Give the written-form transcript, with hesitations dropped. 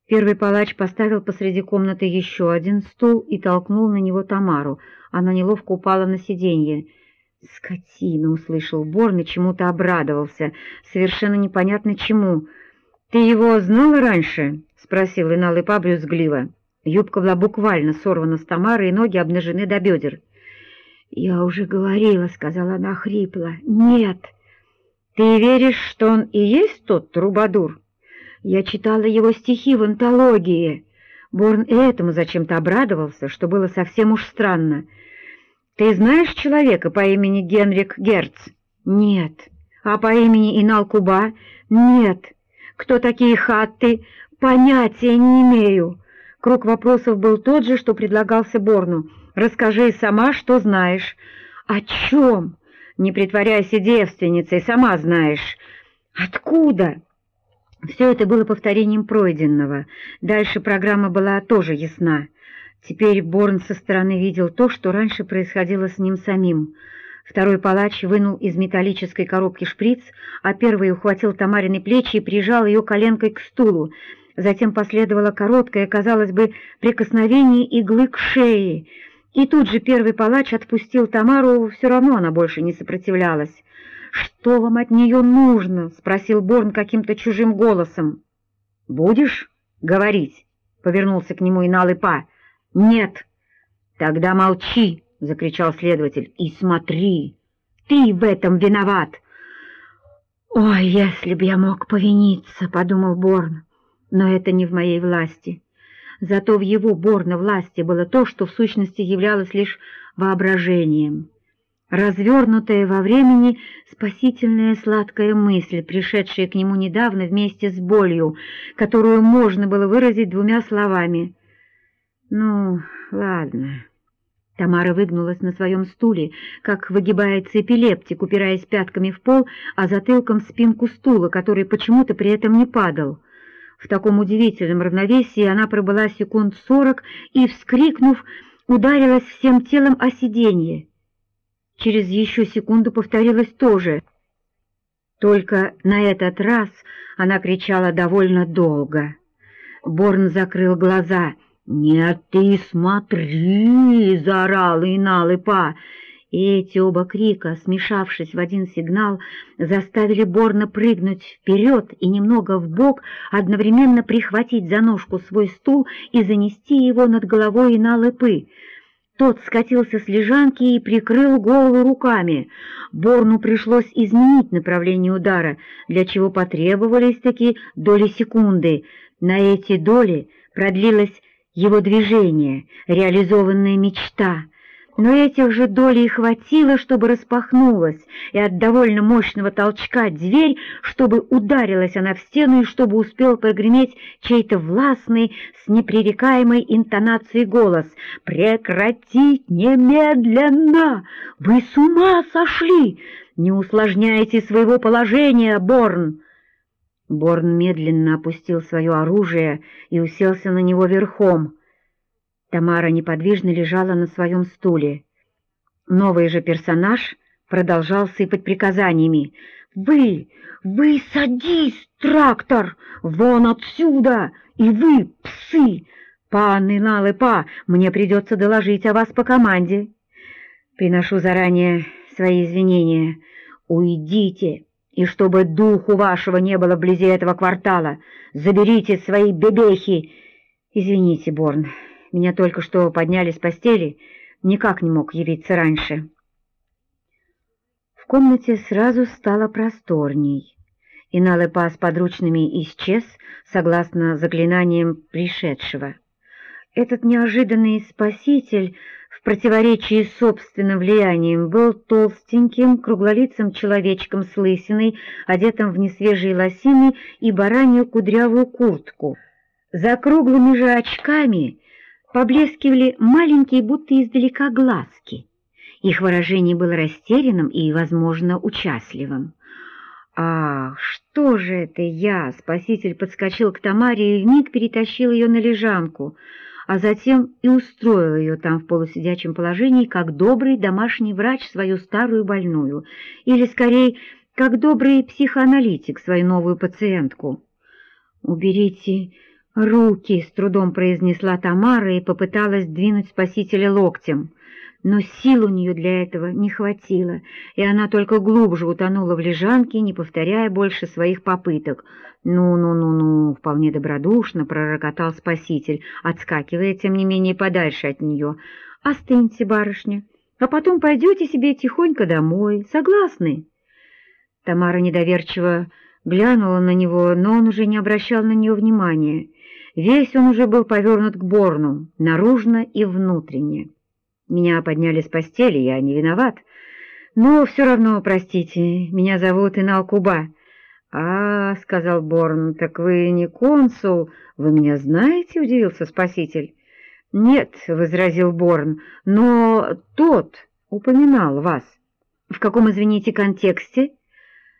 Первый палач поставил посреди комнаты еще один стул и толкнул на него Тамару. Она неловко упала на сиденье. «Скотина!» — услышал Борн и чему-то обрадовался, совершенно непонятно чему. «Ты его знала раньше?» — спросил Инал-Ипа брюзгливо. Юбка была буквально сорвана с Тамары, и ноги обнажены до бедер. «Я уже говорила», — сказала она хрипло. «Нет». «Ты веришь, что он и есть тот трубадур?» «Я читала его стихи в антологии». Борн и этому зачем-то обрадовался, что было совсем уж странно. «Ты знаешь человека по имени Генрик Герц?» «Нет». «А по имени Инал-Куба?» «Нет». «Кто такие хатты?» «Понятия не имею». Круг вопросов был тот же, что предлагался Борну. «Расскажи сама, что знаешь». «О чем?» «Не притворяйся девственницей, сама знаешь». «Откуда?» Все это было повторением пройденного. Дальше программа была тоже ясна. Теперь Борн со стороны видел то, что раньше происходило с ним самим. Второй палач вынул из металлической коробки шприц, а первый ухватил Тамарины плечи и прижал ее коленкой к стулу. Затем последовало короткое, казалось бы, прикосновение иглы к шее. И тут же первый палач отпустил Тамару, все равно она больше не сопротивлялась. «Что вам от нее нужно?» — спросил Борн каким-то чужим голосом. «Будешь говорить?» — повернулся к нему Инал-Ипа. «Нет». «Тогда молчи!» — закричал следователь. «И смотри! Ты в этом виноват!» «Ой, если б я мог повиниться!» — подумал Борн. «Но это не в моей власти». Зато в его, Борна, власти было то, что в сущности являлось лишь воображением. Развернутая во времени спасительная сладкая мысль, пришедшая к нему недавно вместе с болью, которую можно было выразить двумя словами. «Ну, ладно». Тамара выгнулась на своем стуле, как выгибается эпилептик, упираясь пятками в пол, а затылком в спинку стула, который почему-то при этом не падал. В таком удивительном равновесии она пробыла секунд 40 и, вскрикнув, ударилась всем телом о сиденье. Через еще секунду повторилось то же. Только на этот раз она кричала довольно долго. Борн закрыл глаза. «Нет, ты смотри!» — заорал Инал-Ипа. И эти оба крика, смешавшись в один сигнал, заставили Борна прыгнуть вперед и немного вбок, одновременно прихватить за ножку свой стул и занести его над головой Инал-Ипы. Тот скатился с лежанки и прикрыл голову руками. Борну пришлось изменить направление удара, для чего потребовались такие доли секунды. На эти доли продлилось его движение, реализованная мечта. Но этих же долей хватило, чтобы распахнулась, и от довольно мощного толчка дверь, чтобы ударилась она в стену, и чтобы успел прогреметь чей-то властный, с непререкаемой интонацией голос. «Прекратить немедленно! Вы с ума сошли! Не усложняйте своего положения, Борн!» Борн медленно опустил свое оружие и уселся на него верхом. Тамара неподвижно лежала на своем стуле. Новый же персонаж продолжал сыпать приказаниями. «Вы садись, трактор! Вон отсюда! И вы, псы! Пан Инал-Ипа, мне придется доложить о вас по команде. Приношу заранее свои извинения. Уйдите, и чтобы духу вашего не было вблизи этого квартала. Заберите свои бебехи. Извините, Борн. Меня только что подняли с постели, никак не мог явиться раньше». В комнате сразу стало просторней. Инал-Ипа с подручными исчез, согласно заклинаниям пришедшего. Этот неожиданный спаситель, в противоречии с собственным влиянием, был толстеньким, круглолицым человечком с лысиной, одетым в несвежие лосины и баранью кудрявую куртку. За круглыми же очками поблескивали маленькие, будто издалека, глазки. Их выражение было растерянным и, возможно, участливым. «Ах, что же это я?» — спаситель подскочил к Тамаре и вмиг перетащил ее на лежанку, а затем и устроил ее там в полусидячем положении, как добрый домашний врач свою старую больную, или, скорее, как добрый психоаналитик свою новую пациентку. «Уберите «Руки!» — с трудом произнесла Тамара и попыталась двинуть спасителя локтем. Но сил у нее для этого не хватило, и она только глубже утонула в лежанке, не повторяя больше своих попыток. «Ну-ну-ну-ну!» — вполне добродушно пророкотал спаситель, отскакивая, тем не менее, подальше от нее. «Остыньте, барышня, а потом пойдете себе тихонько домой. Согласны?» Тамара недоверчиво глянула на него, но он уже не обращал на нее внимания. Весь он уже был повернут к Борну, наружно и внутренне. «Меня подняли с постели, я не виноват. Но все равно, простите, меня зовут Инал Куба». «А, — сказал Борн, — так вы не консул, вы меня знаете?» — удивился спаситель. «Нет, — возразил Борн, — но тот упоминал вас». «В каком, извините, контексте?»